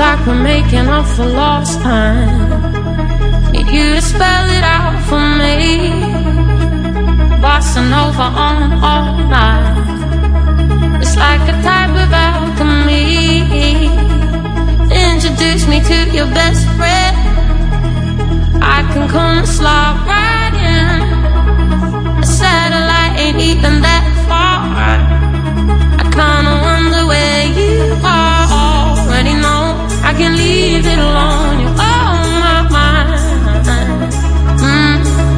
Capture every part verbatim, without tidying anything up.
like we're making up for lost time. Need you to spell it out for me. Bossa Nova on all night. It's like a type of alchemy. Introduce me to your best friend. I can come and slide right in. A satellite ain't even that far. I kinda wonder where you are. Already know I can leave it alone. You're on my mind. mm.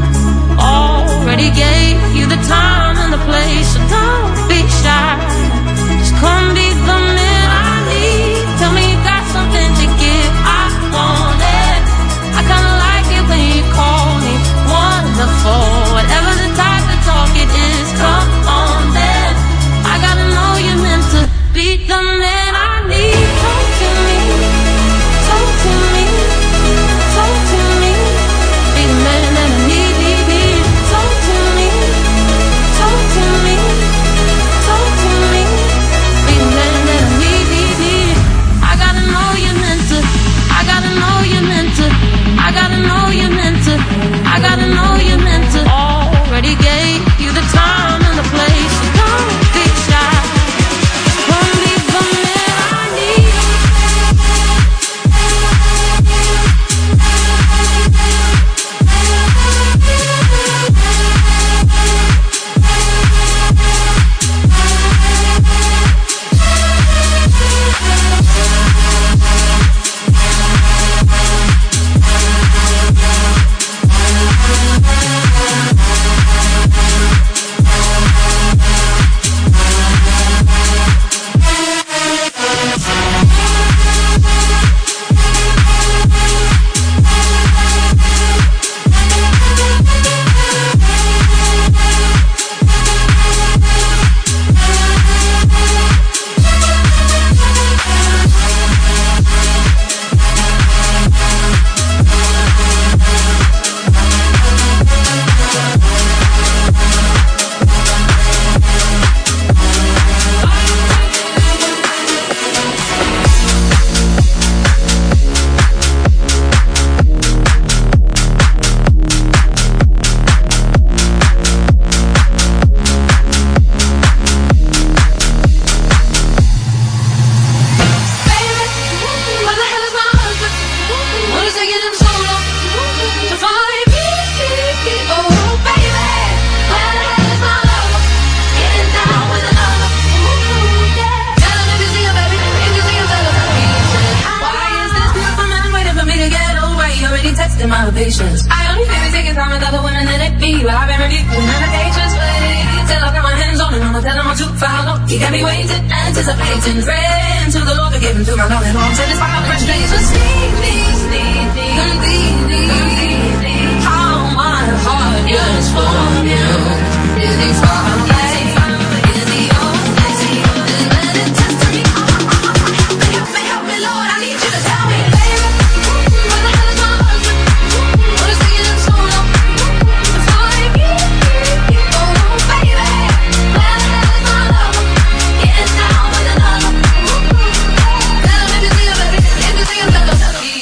Already gave you the time and the place, so don't be shy. Just come be the man I need. Tell me you got something to give. I want it. I kinda like it when you call me wonderful. Whatever the type of talk it is, come on then. I gotta know you're meant to be the man I need. Talk to me, talk to me, talk to me. Be the man that I need. Talk to me, talk to me, talk to me. Be the man that I need. I gotta know you're meant to. I gotta know you're meant to. I gotta know you're meant to. I gotta know you're meant to. Already gave you the time and the place. So don't be shy. Come be the man I need.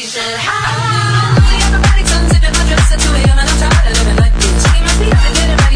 Everybody comes sipping my dress to him, and I'm tired of living like this. He must be out there getting back.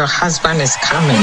your husband is coming.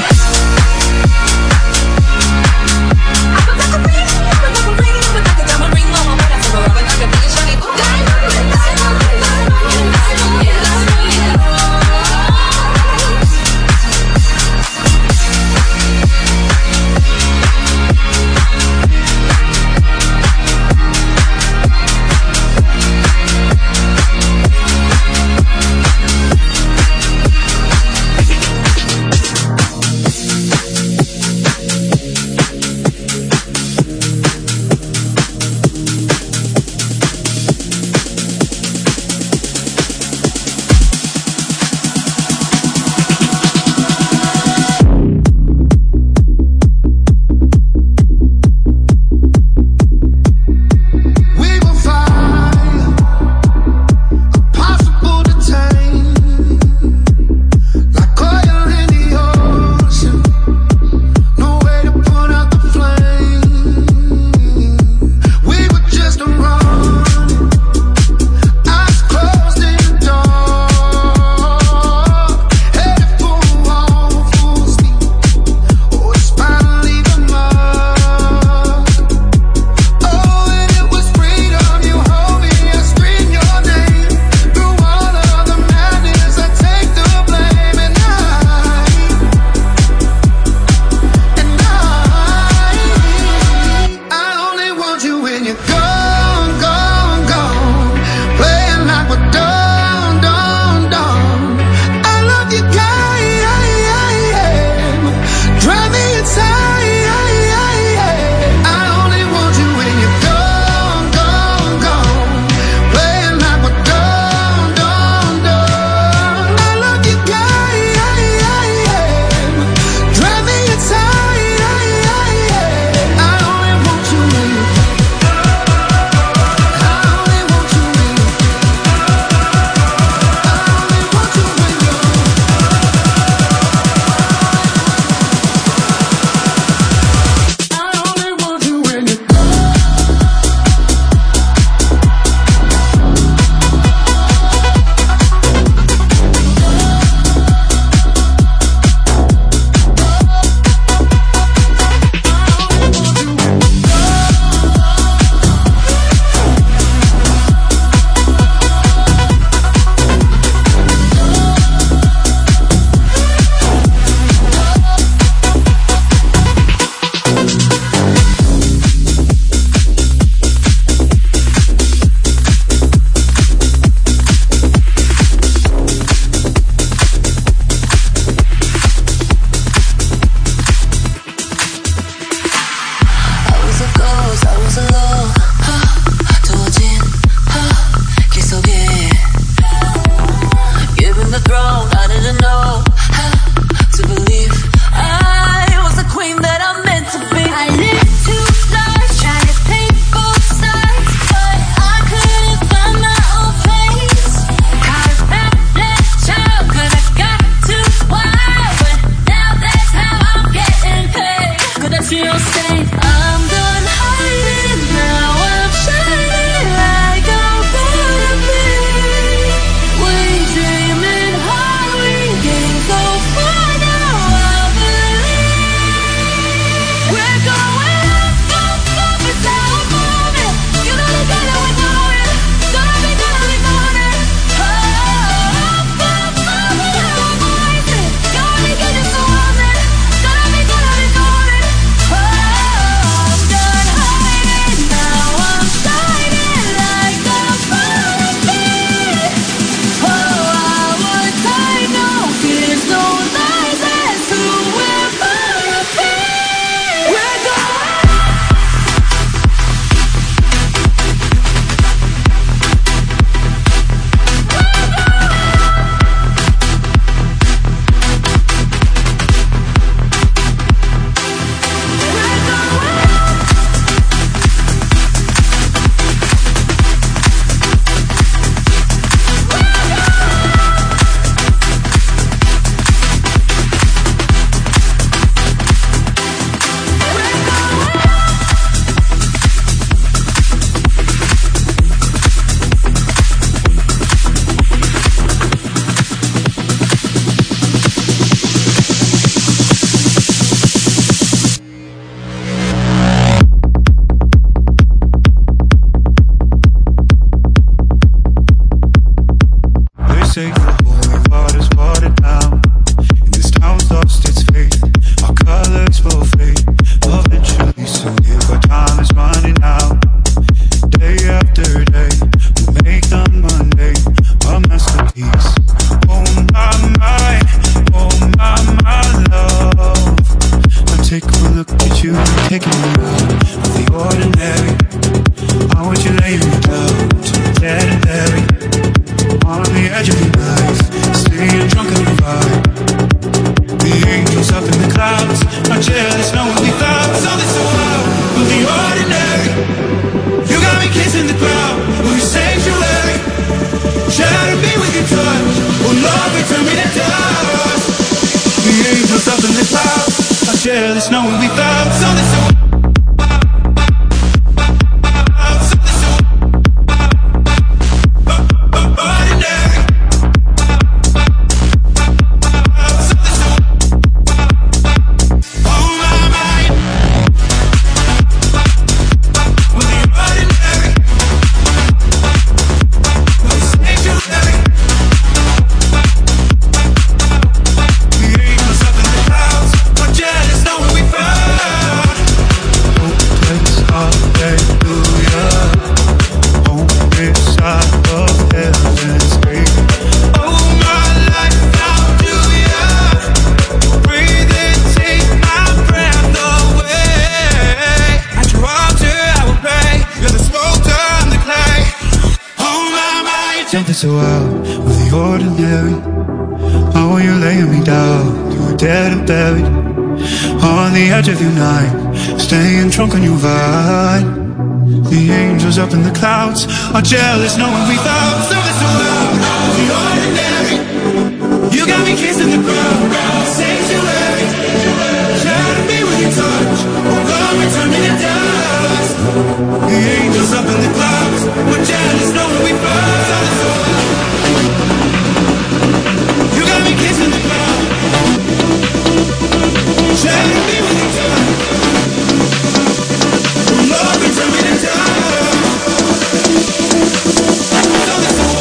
you taking me out of the ordinary? How would you lay me down to the dead and buried? On the edge of your knife, staying drunk in the vibe. The angels up in the clouds are jealous knowing we found something so wild of the ordinary. You got me kissing the ground when you sanctuary. Shatter me with your touch, oh Lord, return me to dust. The angels up in the clouds are jealous knowing we found something so wild. So out with the ordinary. How are you laying me down? You were dead and buried on the edge of your night, staying drunk on your vine. The angels up in the clouds are jealous knowing we found something so out with the ordinary. You got me kissing the ground, sanctuary. Shatter me with your touch, oh God, return me to dust. The angels up in the clouds are jealous knowing we found something so out. You got me kissing the ground, shatter me with your touch, oh Lord, return me to dust. Something so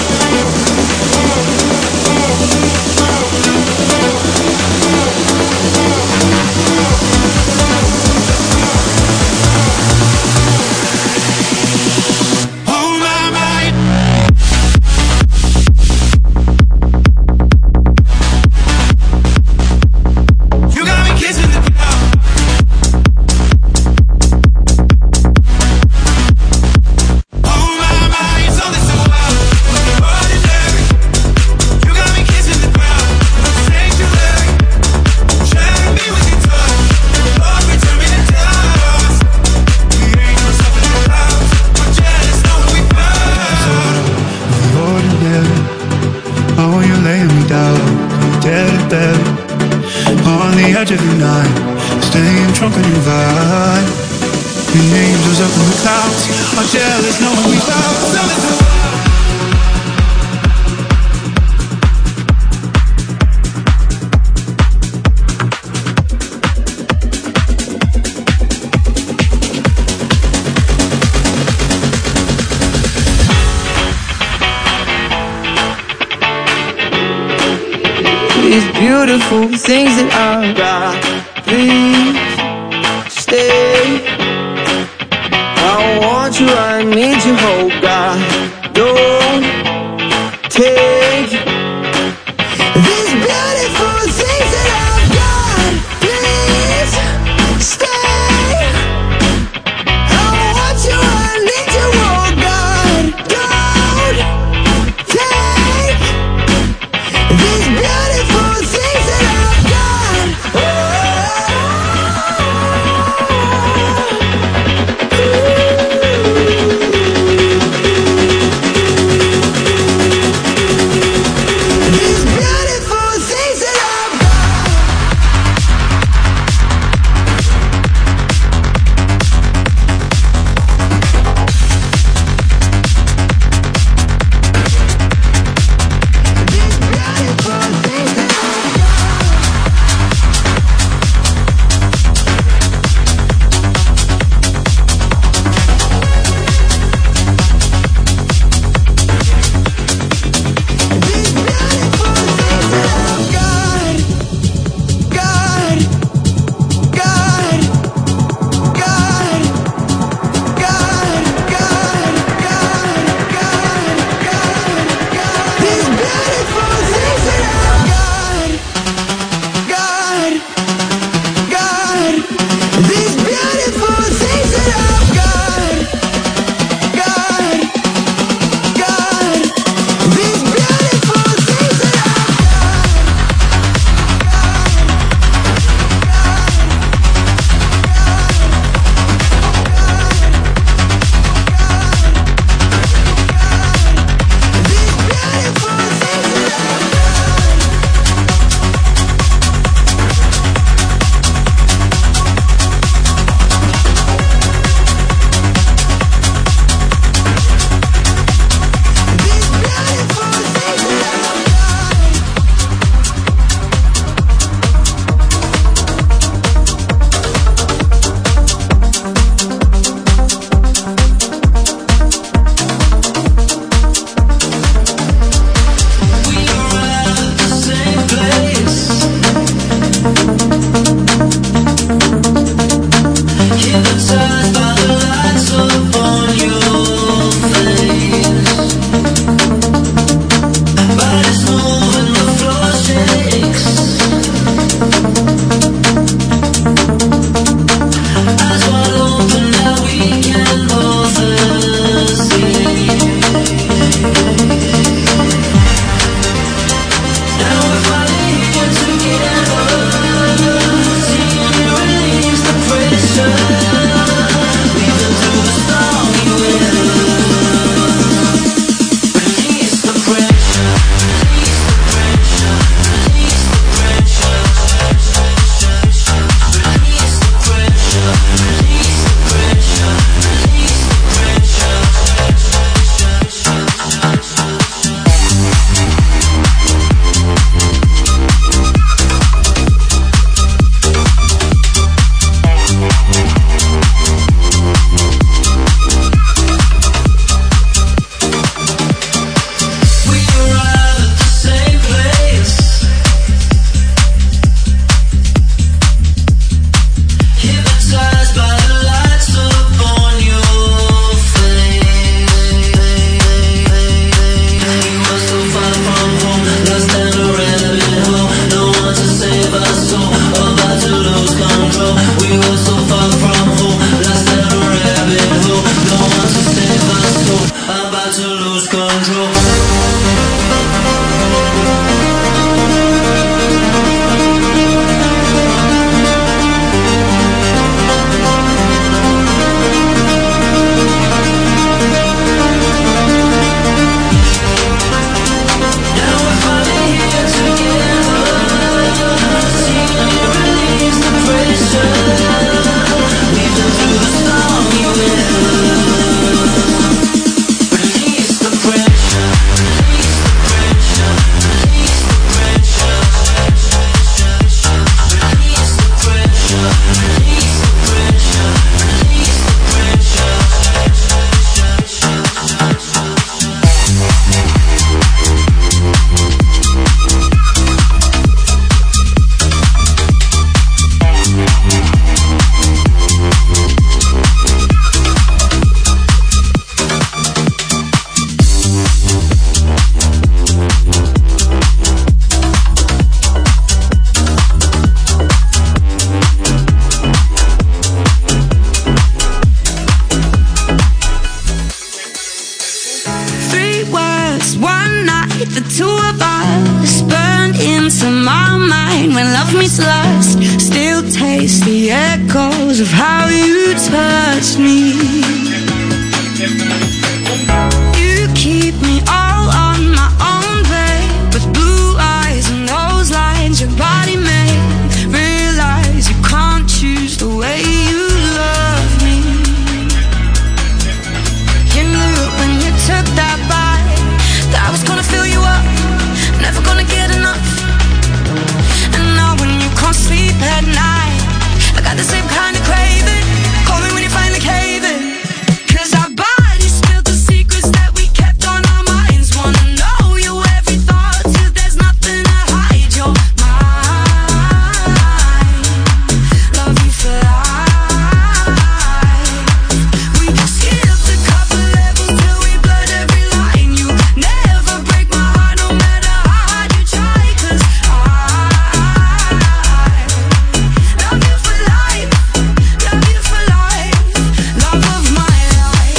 beautiful things that I've got. Please stay. I want you, I need you, oh God. Don't take these beautiful things that I've got. Please stay. I want you, I need you, oh God. Don't take these beautiful things that I've got. Oh. the two of us burned into my mind. When love meets lust, still taste the echoes of how you touched me. You keep me all on my own, babe, with blue eyes and those lines your body made. Realize you can't choose the way you love me. You knew when you took that bite that I was gonna fill you up, never gonna get enough. And now when you can't sleep at night, I got the same kind of craving. Call me when you finally cave in. Cause our bodies spilled the secrets that we kept on our minds. Wanna know your every thought till there's nothing to hide. Your mind, love you for life. We skipped a couple levels till we blurred every line. You never break my heart no matter how hard you try. Cause I love you for life, love you for life, love of my life.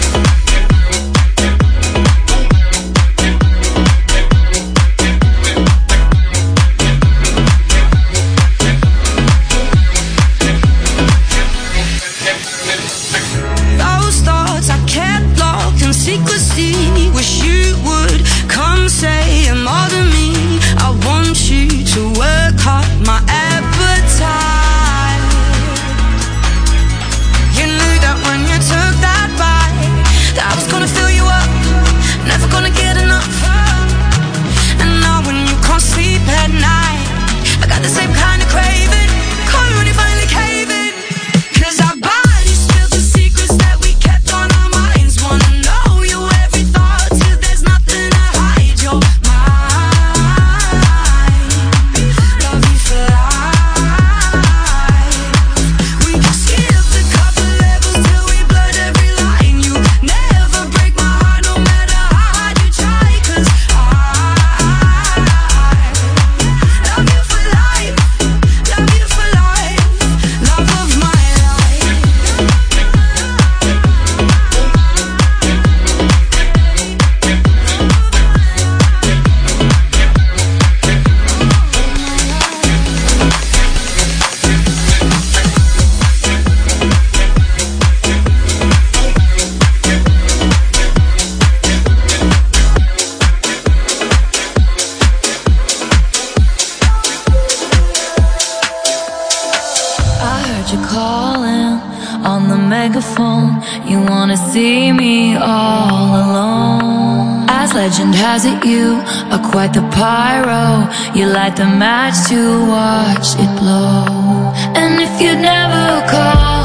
Those thoughts I kept locked in secrecy. Wish you would come say I'm more than me. I want you to work hard my appetite. You knew that when you took that bite that I was gonna fill you up, never gonna get enough. And now when you can't sleep at night, I got the same kind of craving. Call me when you finally cave in. Cause our bodies spilled the secrets that we kept on our minds. Wanna know your every thought till there's nothing to hide. Your mind, love you for life. We skipped a couple levels till we blurred every line. You never break my heart no matter how hard you try. Cause I love you for life, love you for life, love of my life. I heard you calling on the megaphone. You wanna see me all alone. As legend has it, you are quite the pyro. You light the match to watch it blow. And if you'd never call